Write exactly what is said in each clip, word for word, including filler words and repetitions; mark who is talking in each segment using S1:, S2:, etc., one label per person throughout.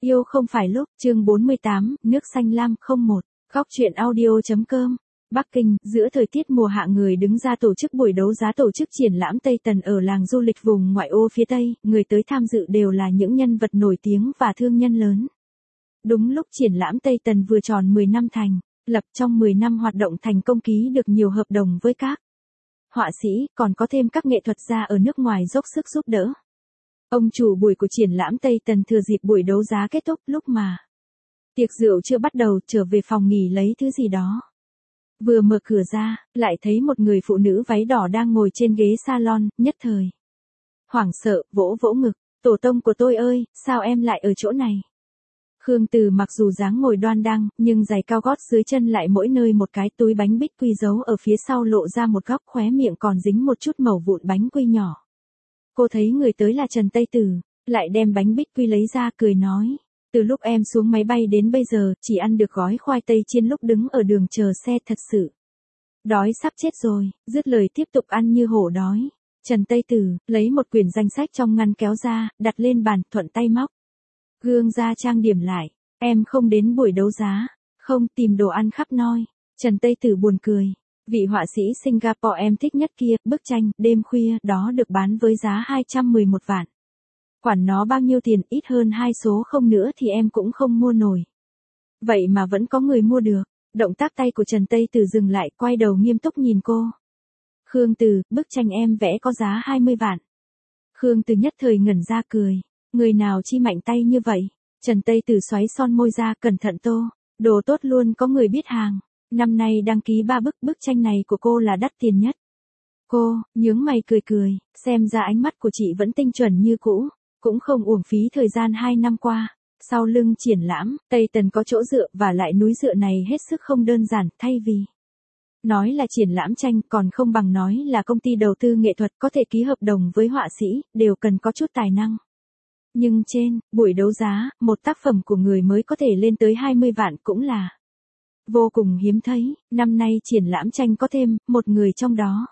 S1: Yêu không phải lúc, chương bốn mươi tám, nước xanh lam không một, góc truyện audio.com. Bắc Kinh, giữa thời tiết mùa hạ người đứng ra tổ chức buổi đấu giá tổ chức triển lãm Tây Tần ở làng du lịch vùng ngoại ô phía Tây, người tới tham dự đều là những nhân vật nổi tiếng và thương nhân lớn. Đúng lúc triển lãm Tây Tần vừa tròn mười năm thành, lập trong mười năm hoạt động thành công ký được nhiều hợp đồng với các họa sĩ, còn có thêm các nghệ thuật gia ở nước ngoài dốc sức giúp đỡ. Ông chủ buổi của triển lãm Tây Tần thừa dịp buổi đấu giá kết thúc lúc mà tiệc rượu chưa bắt đầu trở về phòng nghỉ lấy thứ gì đó. Vừa mở cửa ra, lại thấy một người phụ nữ váy đỏ đang ngồi trên ghế salon, nhất thời hoảng sợ, vỗ vỗ ngực, tổ tông của tôi ơi, sao em lại ở chỗ này? Khương Từ mặc dù dáng ngồi đoan đăng, nhưng giày cao gót dưới chân lại mỗi nơi một cái túi bánh bích quy giấu ở phía sau lộ ra một góc, khóe miệng còn dính một chút mẩu vụn bánh quy nhỏ. Cô thấy người tới là Trần Tây Tử, lại đem bánh bích quy lấy ra cười nói. Từ lúc em xuống máy bay đến bây giờ, chỉ ăn được gói khoai tây chiên lúc đứng ở đường chờ xe, thật sự đói sắp chết rồi, dứt lời tiếp tục ăn như hổ đói. Trần Tây Tử, lấy một quyển danh sách trong ngăn kéo ra, đặt lên bàn, thuận tay móc gương ra trang điểm lại. Em không đến buổi đấu giá, không tìm đồ ăn khắp nơi. Trần Tây Tử buồn cười. Vị họa sĩ Singapore em thích nhất kia, bức tranh, đêm khuya, đó được bán với giá hai trăm mười một vạn. Quản nó bao nhiêu tiền, ít hơn hai số không nữa thì em cũng không mua nổi. Vậy mà vẫn có người mua được. Động tác tay của Trần Tây Tử dừng lại, quay đầu nghiêm túc nhìn cô. Khương Từ, bức tranh em vẽ có giá hai mươi vạn. Khương Từ nhất thời ngẩn ra cười. Người nào chi mạnh tay như vậy? Trần Tây Tử xoáy son môi ra, cẩn thận tô. Đồ tốt luôn, có người biết hàng. Năm nay đăng ký ba bức, bức tranh này của cô là đắt tiền nhất. Cô, nhướng mày cười cười, xem ra ánh mắt của chị vẫn tinh chuẩn như cũ, cũng không uổng phí thời gian hai năm qua. Sau lưng triển lãm, Tây Tần có chỗ dựa và lại núi dựa này hết sức không đơn giản, thay vì nói là triển lãm tranh còn không bằng nói là công ty đầu tư nghệ thuật có thể ký hợp đồng với họa sĩ, đều cần có chút tài năng. Nhưng trên buổi đấu giá, một tác phẩm của người mới có thể lên tới hai mươi vạn cũng là vô cùng hiếm thấy. Năm nay triển lãm tranh có thêm một người trong đó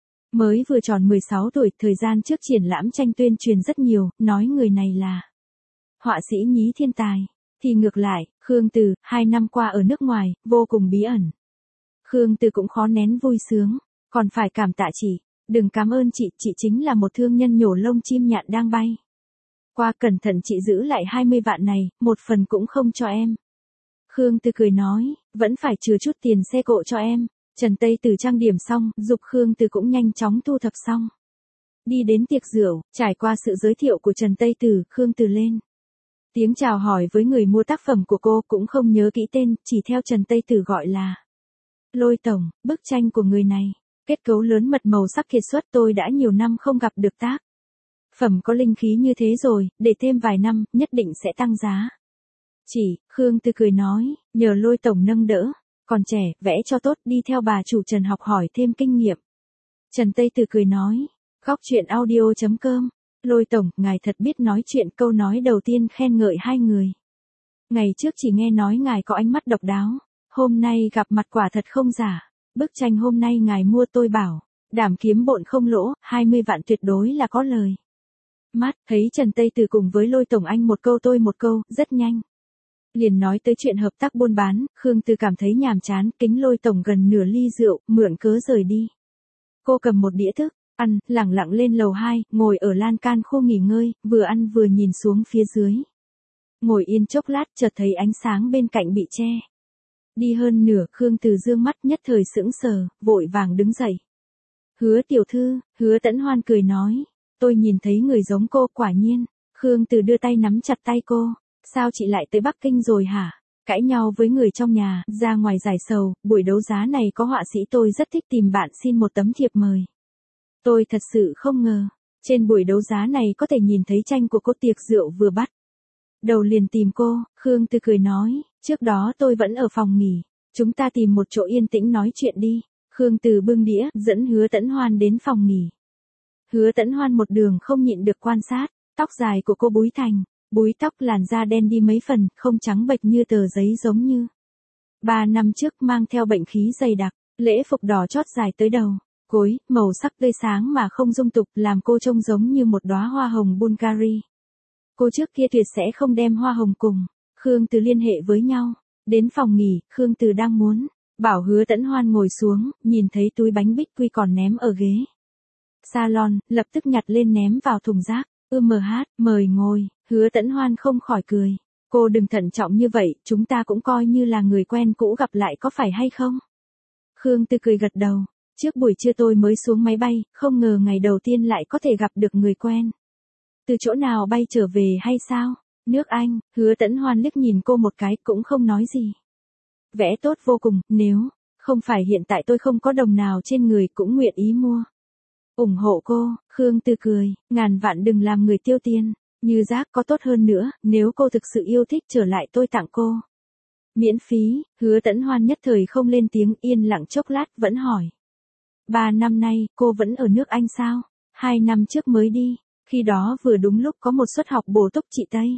S1: mới vừa tròn mười sáu tuổi, thời gian trước triển lãm tranh tuyên truyền rất nhiều, nói người này là họa sĩ nhí thiên tài. Thì ngược lại, Khương Từ, hai năm qua ở nước ngoài, vô cùng bí ẩn. Khương Từ cũng khó nén vui sướng, còn phải cảm tạ chị. Đừng cảm ơn chị, chị chính là một thương nhân nhổ lông chim nhạn đang bay qua, cẩn thận chị giữ lại hai mươi vạn này, một phần cũng không cho em. Khương Từ cười nói, vẫn phải trừ chút tiền xe cộ cho em. Trần Tây Tử trang điểm xong, dục Khương Từ cũng nhanh chóng thu thập xong. Đi đến tiệc rượu, trải qua sự giới thiệu của Trần Tây Tử, Khương Từ lên tiếng chào hỏi với người mua tác phẩm của cô, cũng không nhớ kỹ tên, chỉ theo Trần Tây Tử gọi là Lôi tổng. Bức tranh của người này, kết cấu lớn mật màu sắc kiệt xuất, tôi đã nhiều năm không gặp được tác phẩm có linh khí như thế rồi, để thêm vài năm, nhất định sẽ tăng giá. Chỉ, Khương Từ cười nói, nhờ Lôi tổng nâng đỡ, còn trẻ, vẽ cho tốt, đi theo bà chủ Trần học hỏi thêm kinh nghiệm. Trần Tây Tử cười nói, góc truyện audio.com, Lôi tổng, ngài thật biết nói chuyện. Câu nói đầu tiên khen ngợi hai người. Ngày trước chỉ nghe nói ngài có ánh mắt độc đáo, hôm nay gặp mặt quả thật không giả. Bức tranh hôm nay ngài mua tôi bảo, đảm kiếm bộn không lỗ, hai mươi vạn tuyệt đối là có lời. Mắt, thấy Trần Tây Tử cùng với Lôi tổng anh một câu tôi một câu, rất nhanh liền nói tới chuyện hợp tác buôn bán. Khương Từ cảm thấy nhàm chán, kính Lôi tổng gần nửa ly rượu, mượn cớ rời đi. Cô cầm một đĩa thức ăn, lẳng lặng lên lầu hai, ngồi ở lan can khu nghỉ ngơi, vừa ăn vừa nhìn xuống phía dưới. Ngồi yên chốc lát, chợt thấy ánh sáng bên cạnh bị che đi hơn nửa. Khương Từ dương mắt, nhất thời sững sờ, vội vàng đứng dậy. Hứa tiểu thư, Hứa Tẫn Hoan cười nói, tôi nhìn thấy người giống cô. Quả nhiên. Khương Từ đưa tay nắm chặt tay cô. Sao chị lại tới Bắc Kinh rồi hả? Cãi nhau với người trong nhà, ra ngoài giải sầu, buổi đấu giá này có họa sĩ tôi rất thích, tìm bạn xin một tấm thiệp mời. Tôi thật sự không ngờ, trên buổi đấu giá này có thể nhìn thấy tranh của cô. Tiệc rượu vừa bắt đầu liền tìm cô. Khương Từ cười nói, trước đó tôi vẫn ở phòng nghỉ, chúng ta tìm một chỗ yên tĩnh nói chuyện đi. Khương Từ bưng đĩa, dẫn Hứa Tẫn Hoan đến phòng nghỉ. Hứa Tẫn Hoan một đường không nhịn được quan sát, tóc dài của cô búi thành, búi tóc, làn da đen đi mấy phần, không trắng bệch như tờ giấy giống như ba năm trước, mang theo bệnh khí dày đặc, lễ phục đỏ chót dài tới đầu. Gối, màu sắc tươi sáng mà không dung tục, làm cô trông giống như một đóa hoa hồng Bulgari. cô trước kia tuyệt sẽ không đem hoa hồng cùng Khương Từ liên hệ với nhau. Đến phòng nghỉ, Khương Từ đang muốn bảo Hứa Tẫn Hoan ngồi xuống, nhìn thấy túi bánh bích quy còn ném ở ghế salon, lập tức nhặt lên ném vào thùng rác. Ư mờ hát, mời ngồi. Hứa Tẫn Hoan không khỏi cười. Cô đừng thận trọng như vậy, chúng ta cũng coi như là người quen cũ gặp lại có phải hay không? Khương Từ cười gật đầu. Trước buổi trưa tôi mới xuống máy bay, không ngờ ngày đầu tiên lại có thể gặp được người quen. Từ chỗ nào bay trở về hay sao? Nước Anh. Hứa Tẫn Hoan liếc nhìn cô một cái cũng không nói gì. Vẽ tốt vô cùng, nếu không phải hiện tại tôi không có đồng nào trên người cũng nguyện ý mua. Ủng hộ cô. Khương Từ cười, ngàn vạn đừng làm người tiêu tiền. Như rác có tốt hơn nữa, nếu cô thực sự yêu thích trở lại tôi tặng cô. Miễn phí. Hứa Tẫn Hoan nhất thời không lên tiếng, yên lặng chốc lát vẫn hỏi. Ba năm nay, cô vẫn ở nước Anh sao? Hai năm trước mới đi, khi đó vừa đúng lúc có một suất học bổ túc chị Tây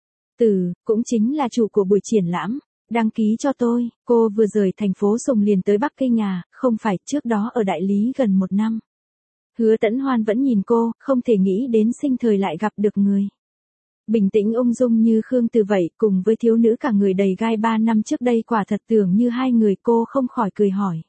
S1: Tử, cũng chính là chủ của buổi triển lãm, đăng ký cho tôi. Cô vừa rời thành phố Sùng liền tới Bắc Kinh à, không phải, trước đó ở đại lý gần một năm. Hứa Tẫn Hoan vẫn nhìn cô, không thể nghĩ đến sinh thời lại gặp được người bình tĩnh ung dung như Khương Từ vậy, cùng với thiếu nữ cả người đầy gai ba năm trước đây quả thật tưởng như hai người. Cô không khỏi cười hỏi.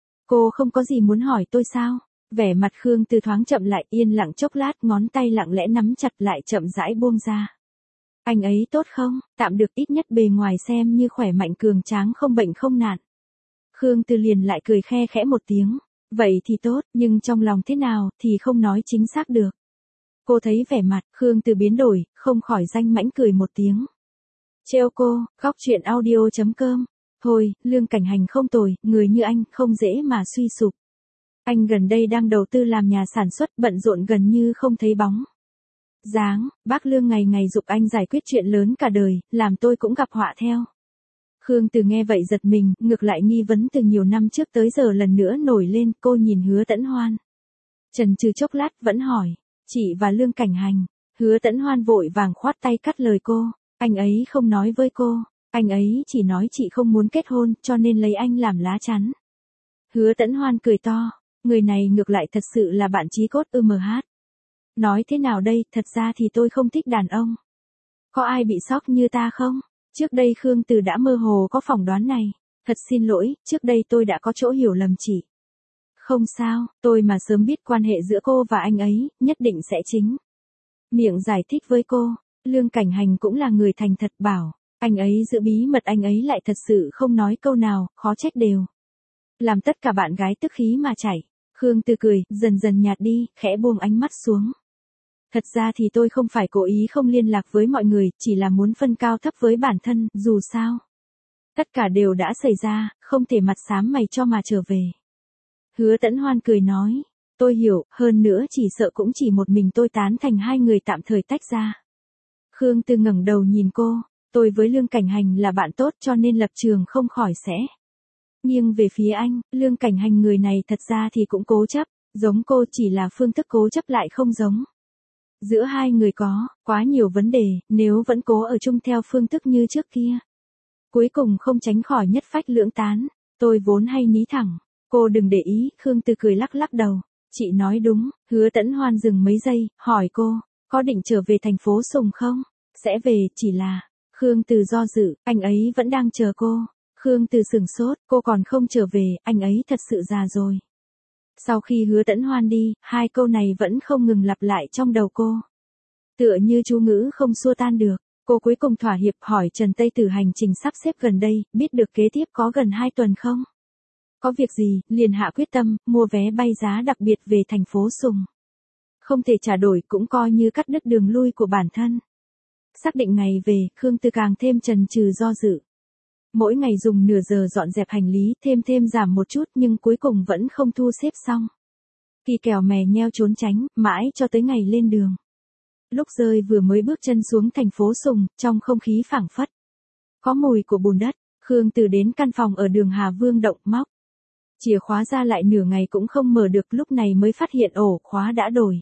S1: Cô không có gì muốn hỏi tôi sao? Vẻ mặt Khương Từ thoáng chậm lại, yên lặng chốc lát, ngón tay lặng lẽ nắm chặt lại chậm rãi buông ra. Anh ấy tốt không? Tạm được, ít nhất bề ngoài xem như khỏe mạnh cường tráng không bệnh không nạn. Khương Từ liền lại cười khe khẽ một tiếng. Vậy thì tốt, nhưng trong lòng thế nào thì không nói chính xác được. Cô thấy vẻ mặt Khương Từ biến đổi, không khỏi danh mãnh cười một tiếng. Trêu cô. Góc truyện audio chấm com. Thôi, Lương Cảnh Hành không tồi, người như anh không dễ mà suy sụp. Anh gần đây đang đầu tư làm nhà sản xuất, bận rộn gần như không thấy bóng dáng. Bác Lương ngày ngày giục anh giải quyết chuyện lớn cả đời, làm tôi cũng gặp họa theo. Khương Từ nghe vậy giật mình, ngược lại nghi vấn từ nhiều năm trước tới giờ lần nữa nổi lên. Cô nhìn Hứa Tẫn Hoan, chần chừ chốc lát vẫn hỏi. Chị và Lương Cảnh Hành. Hứa Tẫn Hoan vội vàng khoát tay cắt lời cô. Anh ấy không nói với cô. Anh ấy chỉ nói chị không muốn kết hôn, cho nên lấy anh làm lá chắn. Hứa Tẫn Hoan cười to. Người này ngược lại thật sự là bạn chí cốt. Ư mờ hát. Nói thế nào đây, thật ra thì tôi không thích đàn ông. Có ai bị sốc như ta không? Trước đây Khương Từ đã mơ hồ có phỏng đoán này. Thật xin lỗi, trước đây tôi đã có chỗ hiểu lầm chị. Không sao, tôi mà sớm biết quan hệ giữa cô và anh ấy, nhất định sẽ chính miệng giải thích với cô. Lương Cảnh Hành cũng là người thành thật, bảo anh ấy giữ bí mật, anh ấy lại thật sự không nói câu nào, khó trách đều làm tất cả bạn gái tức khí mà chảy. Khương Từ cười, dần dần nhạt đi, khẽ buông ánh mắt xuống. Thật ra thì tôi không phải cố ý không liên lạc với mọi người, chỉ là muốn phân cao thấp với bản thân, dù sao tất cả đều đã xảy ra, không thể mặt xám mày cho mà trở về. Hứa Tẫn Hoan cười nói. Tôi hiểu, hơn nữa chỉ sợ cũng chỉ một mình tôi tán thành hai người tạm thời tách ra. Khương Từ ngẩng đầu nhìn cô. Tôi với Lương Cảnh Hành là bạn tốt cho nên lập trường không khỏi sẽ nghiêng về phía anh. Lương Cảnh Hành người này thật ra thì cũng cố chấp, giống cô, chỉ là phương thức cố chấp lại không giống. Giữa hai người có quá nhiều vấn đề, nếu vẫn cố ở chung theo phương thức như trước kia, cuối cùng không tránh khỏi nhất phách lưỡng tán. Tôi vốn hay ní thẳng. Cô đừng để ý. Khương Từ cười lắc lắc đầu. Chị nói đúng. Hứa Tẫn Hoan dừng mấy giây, hỏi cô, có định trở về thành phố Sùng không? Sẽ về, chỉ là. Khương Từ do dự, anh ấy vẫn đang chờ cô. Khương Từ sửng sốt, cô còn không trở về, anh ấy thật sự già rồi. Sau khi Hứa Tẫn Hoan đi, hai câu này vẫn không ngừng lặp lại trong đầu cô. Tựa như chú ngữ không xua tan được. Cô cuối cùng thỏa hiệp, hỏi Trần Tây Tử hành trình sắp xếp gần đây, biết được kế tiếp có gần hai tuần không? Có việc gì, liền hạ quyết tâm, mua vé bay giá đặc biệt về thành phố Sùng. Không thể trả đổi cũng coi như cắt đứt đường lui của bản thân. Xác định ngày về, Khương Từ càng thêm chần chừ do dự. Mỗi ngày dùng nửa giờ dọn dẹp hành lý, thêm thêm giảm một chút nhưng cuối cùng vẫn không thu xếp xong. Kỳ kèo mè nheo trốn tránh, mãi cho tới ngày lên đường. Lúc rơi vừa mới bước chân xuống thành phố Sùng, trong không khí phảng phất có mùi của bùn đất. Khương Từ đến căn phòng ở đường Hà Vương Động, móc chìa khóa ra lại nửa ngày cũng không mở được, lúc này mới phát hiện ổ khóa đã đổi.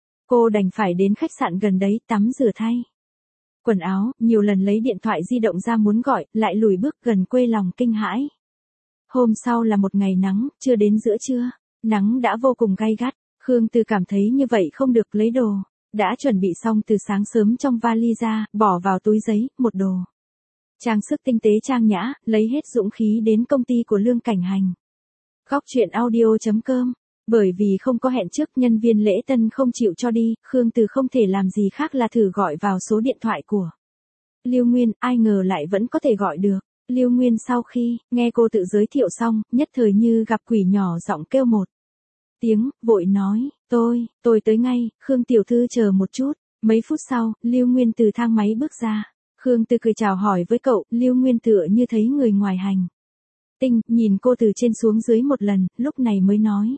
S1: Cô đành phải đến khách sạn gần đấy tắm rửa thay quần áo, nhiều lần lấy điện thoại di động ra muốn gọi, lại lùi bước gần quê lòng kinh hãi. Hôm sau là một ngày nắng, chưa đến giữa trưa, nắng đã vô cùng gay gắt. Khương Từ cảm thấy như vậy không được, lấy đồ Đã chuẩn bị xong từ sáng sớm trong vali ra, bỏ vào túi giấy, một đồ. Trang sức tinh tế trang nhã, lấy hết dũng khí đến công ty của Lương Cảnh Hành. Góc truyện audio.com. Bởi vì không có hẹn trước, nhân viên lễ tân không chịu cho đi, Khương Từ không thể làm gì khác là thử gọi vào số điện thoại của Lưu Nguyên, ai ngờ lại vẫn có thể gọi được. Lưu Nguyên sau khi nghe cô tự giới thiệu xong, nhất thời như gặp quỷ nhỏ giọng kêu một tiếng, vội nói, tôi, tôi tới ngay, Khương tiểu thư chờ một chút. Mấy phút sau, Lưu Nguyên từ thang máy bước ra. Khương Từ cười chào hỏi với cậu, Lưu Nguyên tựa như thấy người ngoài hành tinh, nhìn cô từ trên xuống dưới một lần, lúc này mới nói.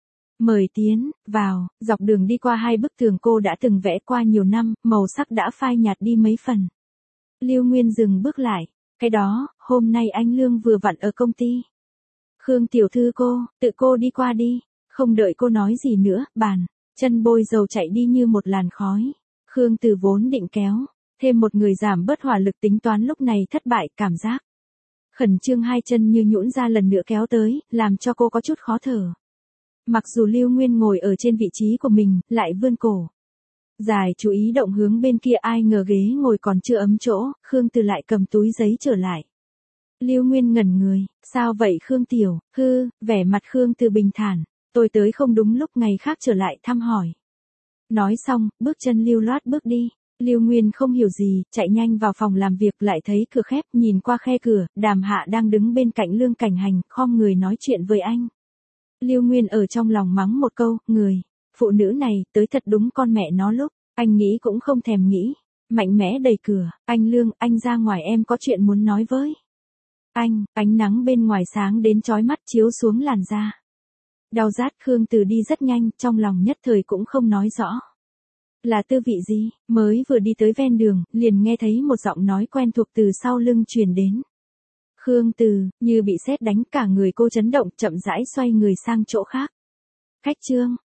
S1: Mời tiến vào. Dọc đường đi qua hai bức tường cô đã từng vẽ qua nhiều năm, màu sắc đã phai nhạt đi mấy phần. Lưu Nguyên dừng bước lại. Cái đó, hôm nay anh Lương vừa vặn ở công ty. Khương tiểu thư cô, tự cô đi qua đi. Không đợi cô nói gì nữa, bàn chân bôi dầu chạy đi như một làn khói. Khương Từ vốn định kéo thêm một người giảm bớt hỏa lực tính toán lúc này thất bại, cảm giác khẩn trương hai chân như nhũn ra lần nữa kéo tới, làm cho cô có chút khó thở. Mặc dù Lưu Nguyên ngồi ở trên vị trí của mình, lại vươn cổ dài chú ý động hướng bên kia, ai ngờ ghế ngồi còn chưa ấm chỗ, Khương Từ lại cầm túi giấy trở lại. Lưu Nguyên ngẩn người, sao vậy Khương tiểu, hư, vẻ mặt Khương Từ bình thản, tôi tới không đúng lúc, ngày khác trở lại thăm hỏi. Nói xong, bước chân lưu loát bước đi. Lưu Nguyên không hiểu gì, chạy nhanh vào phòng làm việc, lại thấy cửa khép, nhìn qua khe cửa, Đàm Hạ đang đứng bên cạnh Lương Cảnh Hành, khom người nói chuyện với anh. Lưu Nguyên ở trong lòng mắng một câu, người phụ nữ này, tới thật đúng con mẹ nó lúc, anh nghĩ cũng không thèm nghĩ, mạnh mẽ đẩy cửa, anh Lương, anh ra ngoài, em có chuyện muốn nói với anh. Ánh nắng bên ngoài sáng đến chói mắt chiếu xuống làn da. Đau rát. Khương Từ đi rất nhanh, trong lòng nhất thời cũng không nói rõ là tư vị gì, mới vừa đi tới ven đường, liền nghe thấy một giọng nói quen thuộc từ sau lưng truyền đến. Khương Từ, như bị sét đánh, cả người cô chấn động, chậm rãi xoay người sang chỗ khác. Khách Trương,